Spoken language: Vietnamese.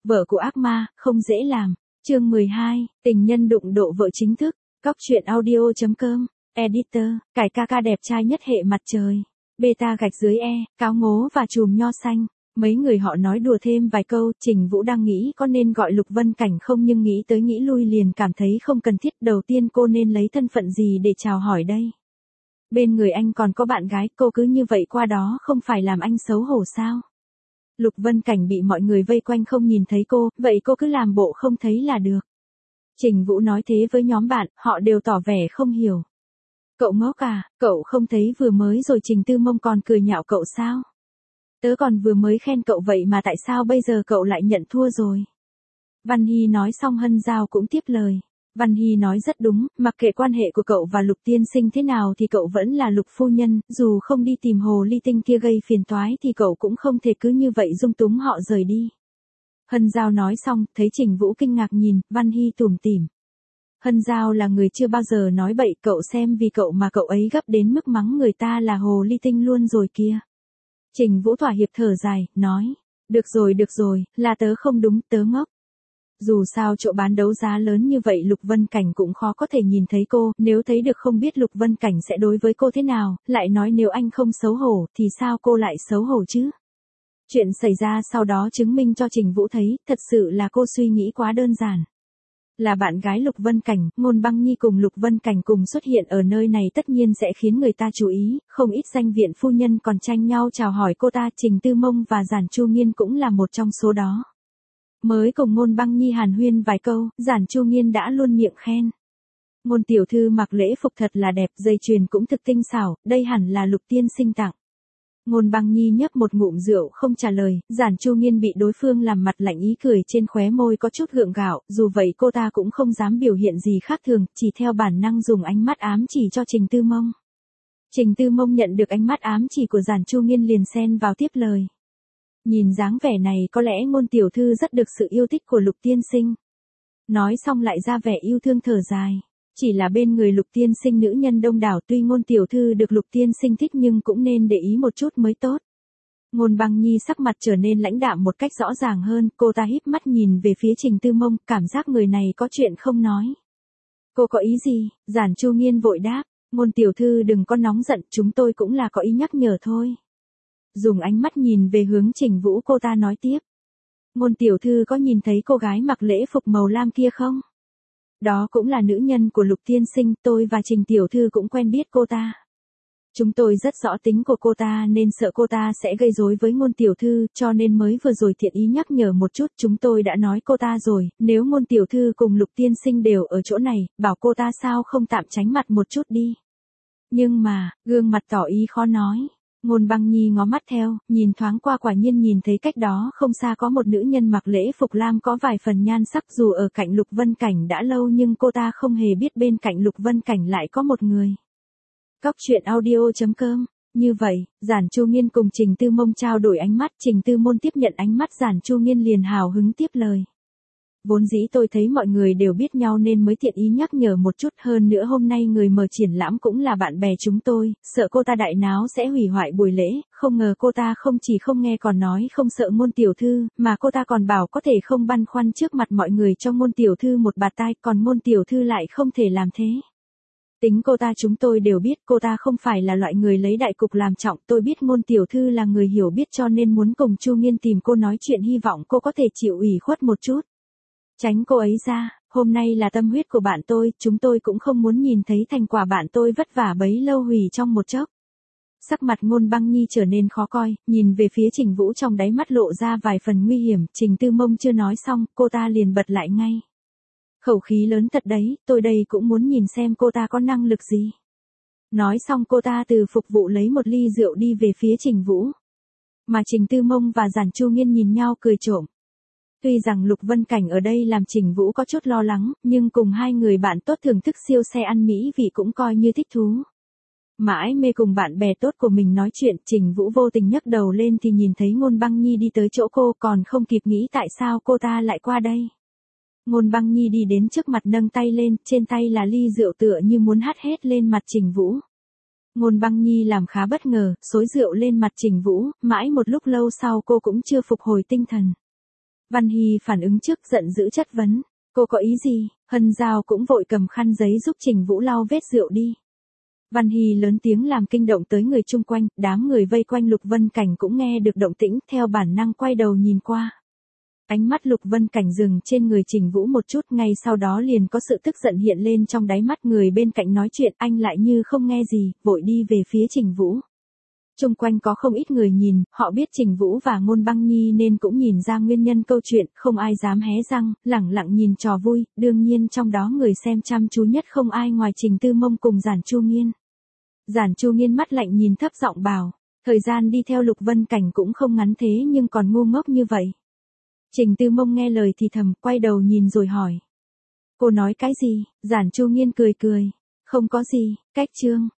Vợ của ác ma, không dễ làm. Chương 12, tình nhân đụng độ vợ chính thức. Cóc truyện audio.com. Editor, cải ca ca đẹp trai nhất hệ mặt trời. Beta gạch dưới cáo ngố và chùm nho xanh. Mấy người họ nói đùa thêm vài câu, Trình Vũ đang nghĩ có nên gọi Lục Vân Cảnh không, nhưng nghĩ tới nghĩ lui liền cảm thấy không cần thiết. Đầu tiên cô nên lấy thân phận gì để chào hỏi đây? Bên người anh còn có bạn gái, cô cứ như vậy qua đó không phải làm anh xấu hổ sao? Lục Vân Cảnh bị mọi người vây quanh không nhìn thấy cô, vậy cô cứ làm bộ không thấy là được. Trình Vũ nói thế với nhóm bạn, họ đều tỏ vẻ không hiểu. Cậu ngốc à, cậu không thấy vừa mới rồi Trình Tư Mông còn cười nhạo cậu sao? Tớ còn vừa mới khen cậu vậy mà tại sao bây giờ cậu lại nhận thua rồi? Văn Hy nói xong Hân Giao cũng tiếp lời. Văn Hy nói rất đúng, mặc kệ quan hệ của cậu và Lục tiên sinh thế nào thì cậu vẫn là Lục phu nhân, dù không đi tìm hồ ly tinh kia gây phiền toái thì cậu cũng không thể cứ như vậy dung túng họ rời đi. Hân Giao nói xong, thấy Trình Vũ kinh ngạc nhìn, Văn Hy tủm tỉm. Hân Giao là người chưa bao giờ nói bậy, cậu xem vì cậu mà cậu ấy gấp đến mức mắng người ta là hồ ly tinh luôn rồi kia. Trình Vũ thỏa hiệp thở dài, nói, được rồi, là tớ không đúng, tớ ngốc. Dù sao chỗ bán đấu giá lớn như vậy Lục Vân Cảnh cũng khó có thể nhìn thấy cô, nếu thấy được không biết Lục Vân Cảnh sẽ đối với cô thế nào, lại nói nếu anh không xấu hổ thì sao cô lại xấu hổ chứ? Chuyện xảy ra sau đó chứng minh cho Trình Vũ thấy, thật sự là cô suy nghĩ quá đơn giản. Là bạn gái Lục Vân Cảnh, Ngôn Băng Nhi cùng Lục Vân Cảnh cùng xuất hiện ở nơi này tất nhiên sẽ khiến người ta chú ý, không ít danh viện phu nhân còn tranh nhau chào hỏi cô ta. Trình Tư Mông và Giản Chu Nghiên cũng là một trong số đó. Mới cùng Ngôn Băng Nhi hàn huyên vài câu, Giản Chu Nghiên đã luôn miệng khen. Ngôn tiểu thư mặc lễ phục thật là đẹp, dây chuyền cũng thực tinh xảo, đây hẳn là Lục tiên sinh tặng. Ngôn Băng Nhi nhấp một ngụm rượu không trả lời, Giản Chu Nghiên bị đối phương làm mặt lạnh, ý cười trên khóe môi có chút gượng gạo, dù vậy cô ta cũng không dám biểu hiện gì khác thường, chỉ theo bản năng dùng ánh mắt ám chỉ cho Trình Tư Mông. Trình Tư Mông nhận được ánh mắt ám chỉ của Giản Chu Nghiên liền xen vào tiếp lời. Nhìn dáng vẻ này có lẽ Ngôn tiểu thư rất được sự yêu thích của Lục tiên sinh. Nói xong lại ra vẻ yêu thương thở dài. Chỉ là bên người Lục tiên sinh nữ nhân đông đảo, tuy Ngôn tiểu thư được Lục tiên sinh thích nhưng cũng nên để ý một chút mới tốt. Ngôn Băng Nhi sắc mặt trở nên lãnh đạm một cách rõ ràng hơn, cô ta híp mắt nhìn về phía Trình Tư Mông, cảm giác người này có chuyện không nói. Cô có ý gì? Giản Chu Nghiên vội đáp, Ngôn tiểu thư đừng có nóng giận, chúng tôi cũng là có ý nhắc nhở thôi. Dùng ánh mắt nhìn về hướng Trình Vũ, cô ta nói tiếp. Ngôn tiểu thư có nhìn thấy cô gái mặc lễ phục màu lam kia không? Đó cũng là nữ nhân của Lục tiên sinh, tôi và Trình tiểu thư cũng quen biết cô ta. Chúng tôi rất rõ tính của cô ta nên sợ cô ta sẽ gây rối với Ngôn tiểu thư, cho nên mới vừa rồi thiện ý nhắc nhở một chút. Chúng tôi đã nói cô ta rồi, nếu Ngôn tiểu thư cùng Lục tiên sinh đều ở chỗ này, bảo cô ta sao không tạm tránh mặt một chút đi. Nhưng mà, gương mặt tỏ ý khó nói. Ngôn Băng Nhi ngó mắt theo, nhìn thoáng qua quả nhiên nhìn thấy cách đó không xa có một nữ nhân mặc lễ phục lam có vài phần nhan sắc, dù ở cạnh Lục Vân Cảnh đã lâu nhưng cô ta không hề biết bên cạnh Lục Vân Cảnh lại có một người. Cóc truyện audio.com. Như vậy, Giản Chu Nghiên cùng Trình Tư Mông trao đổi ánh mắt, Trình Tư Môn tiếp nhận ánh mắt Giản Chu Nghiên liền hào hứng tiếp lời. Vốn dĩ tôi thấy mọi người đều biết nhau nên mới tiện ý nhắc nhở một chút, hơn nữa hôm nay người mở triển lãm cũng là bạn bè chúng tôi, sợ cô ta đại náo sẽ hủy hoại buổi lễ, không ngờ cô ta không chỉ không nghe còn nói không sợ Ngôn tiểu thư, mà cô ta còn bảo có thể không băn khoăn trước mặt mọi người cho Ngôn tiểu thư một bạt tai, còn Ngôn tiểu thư lại không thể làm thế. Tính cô ta chúng tôi đều biết, cô ta không phải là loại người lấy đại cục làm trọng, tôi biết Ngôn tiểu thư là người hiểu biết cho nên muốn cùng Chu Nghiên tìm cô nói chuyện, hy vọng cô có thể chịu ủy khuất một chút. Tránh cô ấy ra, hôm nay là tâm huyết của bạn tôi, chúng tôi cũng không muốn nhìn thấy thành quả bạn tôi vất vả bấy lâu hủy trong một chốc. Sắc mặt Ngôn Băng Nhi trở nên khó coi, nhìn về phía Trình Vũ trong đáy mắt lộ ra vài phần nguy hiểm, Trình Tư Mông chưa nói xong, cô ta liền bật lại ngay. Khẩu khí lớn thật đấy, tôi đây cũng muốn nhìn xem cô ta có năng lực gì. Nói xong cô ta từ phục vụ lấy một ly rượu đi về phía Trình Vũ. Mà Trình Tư Mông và Giản Chu Nghiên nhìn nhau cười trộm. Tuy rằng Lục Vân Cảnh ở đây làm Trình Vũ có chút lo lắng, nhưng cùng hai người bạn tốt thưởng thức siêu xe ăn mỹ vị cũng coi như thích thú. Mãi mê cùng bạn bè tốt của mình nói chuyện, Trình Vũ vô tình nhấc đầu lên thì nhìn thấy Ngôn Băng Nhi đi tới chỗ cô, còn không kịp nghĩ tại sao cô ta lại qua đây. Ngôn Băng Nhi đi đến trước mặt nâng tay lên, trên tay là ly rượu tựa như muốn hắt hết lên mặt Trình Vũ. Ngôn Băng Nhi làm khá bất ngờ, xối rượu lên mặt Trình Vũ, mãi một lúc lâu sau cô cũng chưa phục hồi tinh thần. Văn Hy phản ứng trước giận dữ chất vấn. Cô có ý gì? Hân Giao cũng vội cầm khăn giấy giúp Trình Vũ lau vết rượu đi. Văn Hy lớn tiếng làm kinh động tới người chung quanh, đám người vây quanh Lục Vân Cảnh cũng nghe được động tĩnh, theo bản năng quay đầu nhìn qua. Ánh mắt Lục Vân Cảnh dừng trên người Trình Vũ một chút, ngay sau đó liền có sự tức giận hiện lên trong đáy mắt người bên cạnh nói chuyện, anh lại như không nghe gì, vội đi về phía Trình Vũ. Chung quanh có không ít người nhìn, họ biết Trình Vũ và Ngôn Băng Nhi nên cũng nhìn ra nguyên nhân câu chuyện, không ai dám hé răng, lẳng lặng nhìn trò vui, đương nhiên trong đó người xem chăm chú nhất không ai ngoài Trình Tư Mông cùng Giản Chu Nghiên. Giản Chu Nghiên mắt lạnh nhìn thấp giọng bảo, thời gian đi theo Lục Vân Cảnh cũng không ngắn thế nhưng còn ngu ngốc như vậy. Trình Tư Mông nghe lời thì thầm, quay đầu nhìn rồi hỏi. Cô nói cái gì? Giản Chu Nghiên cười cười. Không có gì, cách chương.